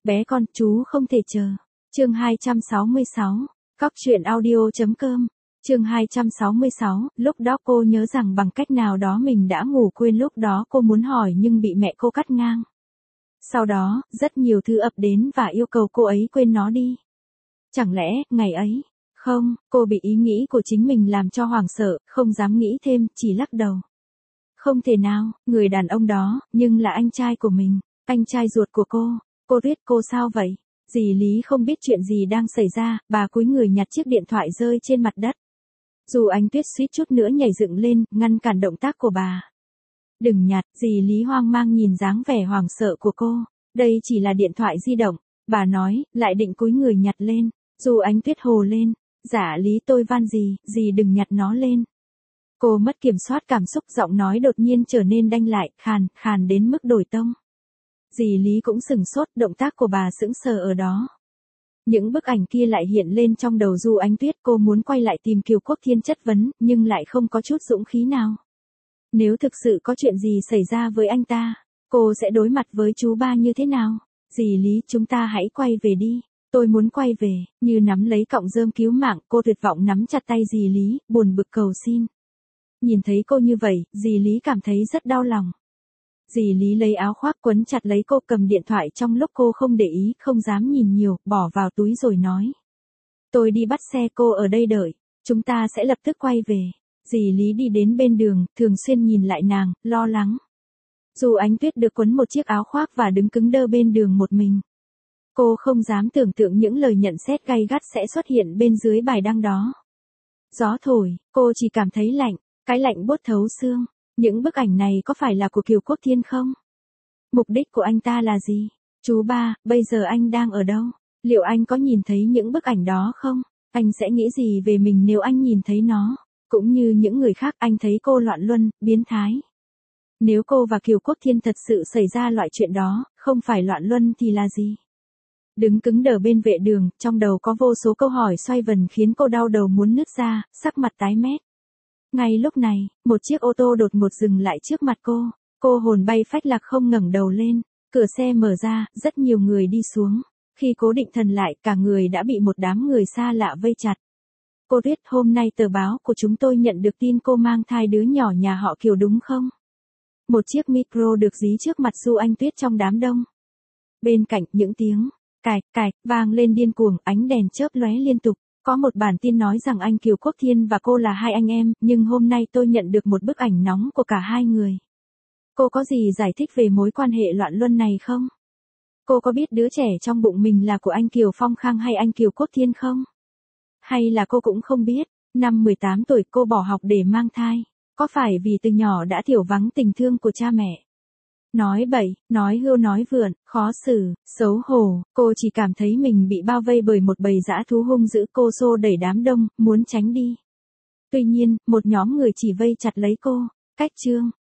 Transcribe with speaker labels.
Speaker 1: Bé con, chú không thể chờ. Chương 266. Cóc truyện audio.com. Chương 266, lúc đó cô nhớ rằng bằng cách nào đó mình đã ngủ quên lúc đó cô muốn hỏi nhưng bị mẹ cô cắt ngang. Sau đó, rất nhiều thứ ập đến và yêu cầu cô ấy quên nó đi. Chẳng lẽ, ngày ấy, không, cô bị ý nghĩ của chính mình làm cho hoảng sợ, không dám nghĩ thêm, chỉ lắc đầu. Không thể nào, người đàn ông đó, nhưng là anh trai của mình, anh trai ruột của cô Tuyết cô sao vậy? Dì Lý không biết chuyện gì đang xảy ra, bà cúi người nhặt chiếc điện thoại rơi trên mặt đất. Dù Ánh Tuyết suýt chút nữa nhảy dựng lên, ngăn cản động tác của bà. Đừng nhặt, dì Lý hoang mang nhìn dáng vẻ hoảng sợ của cô. Đây chỉ là điện thoại di động, bà nói, lại định cúi người nhặt lên. Dù Ánh Tuyết hồ lên, dạ Lý tôi van dì đừng nhặt nó lên. Cô mất kiểm soát cảm xúc, giọng nói đột nhiên trở nên đanh lại, khàn đến mức đổi tông. Dì Lý cũng sửng sốt, động tác của bà sững sờ ở đó. Những bức ảnh kia lại hiện lên trong đầu Du Ánh Tuyết, cô muốn quay lại tìm Kiều Quốc Thiên chất vấn, nhưng lại không có chút dũng khí nào. Nếu thực sự có chuyện gì xảy ra với anh ta, cô sẽ đối mặt với chú ba như thế nào? Dì Lý, chúng ta hãy quay về đi. Tôi muốn quay về, như nắm lấy cọng rơm cứu mạng, cô tuyệt vọng nắm chặt tay dì Lý, buồn bực cầu xin. Nhìn thấy cô như vậy, dì Lý cảm thấy rất đau lòng. Dì Lý lấy áo khoác quấn chặt lấy cô, cầm điện thoại trong lúc cô không để ý, không dám nhìn nhiều, bỏ vào túi rồi nói. Tôi đi bắt xe, cô ở đây đợi, chúng ta sẽ lập tức quay về. Dì Lý đi đến bên đường, thường xuyên nhìn lại nàng, lo lắng. Dù Ánh Tuyết được quấn một chiếc áo khoác và đứng cứng đơ bên đường một mình. Cô không dám tưởng tượng những lời nhận xét gay gắt sẽ xuất hiện bên dưới bài đăng đó. Gió thổi, cô chỉ cảm thấy lạnh, cái lạnh buốt thấu xương. Những bức ảnh này có phải là của Kiều Quốc Thiên không? Mục đích của anh ta là gì? Chú ba, bây giờ anh đang ở đâu? Liệu anh có nhìn thấy những bức ảnh đó không? Anh sẽ nghĩ gì về mình nếu anh nhìn thấy nó? Cũng như những người khác, anh thấy cô loạn luân, biến thái. Nếu cô và Kiều Quốc Thiên thật sự xảy ra loại chuyện đó, không phải loạn luân thì là gì? Đứng cứng đờ bên vệ đường, trong đầu có vô số câu hỏi xoay vần khiến cô đau đầu muốn nứt ra, sắc mặt tái mét. Ngay lúc này, một chiếc ô tô đột ngột dừng lại trước mặt cô hồn bay phách lạc không ngẩng đầu lên, cửa xe mở ra, rất nhiều người đi xuống. Khi cố định thần lại, cả người đã bị một đám người xa lạ vây chặt. Cô Tuyết, hôm nay tờ báo của chúng tôi nhận được tin cô mang thai đứa nhỏ nhà họ Kiều đúng không? Một chiếc micro được dí trước mặt Du Ánh Tuyết trong đám đông. Bên cạnh, những tiếng cạch vang lên điên cuồng, ánh đèn chớp lóe liên tục. Có một bản tin nói rằng anh Kiều Quốc Thiên và cô là hai anh em, nhưng hôm nay tôi nhận được một bức ảnh nóng của cả hai người. Cô có gì giải thích về mối quan hệ loạn luân này không? Cô có biết đứa trẻ trong bụng mình là của anh Kiều Phong Khang hay anh Kiều Quốc Thiên không? Hay là cô cũng không biết, năm 18 tuổi cô bỏ học để mang thai, có phải vì từ nhỏ đã thiểu vắng tình thương của cha mẹ? Nói bậy, nói hưu nói vượn, khó xử, xấu hổ, cô chỉ cảm thấy mình bị bao vây bởi một bầy dã thú hung dữ, cô xô đẩy đám đông, muốn tránh đi. Tuy nhiên, một nhóm người chỉ vây chặt lấy cô. Cách chương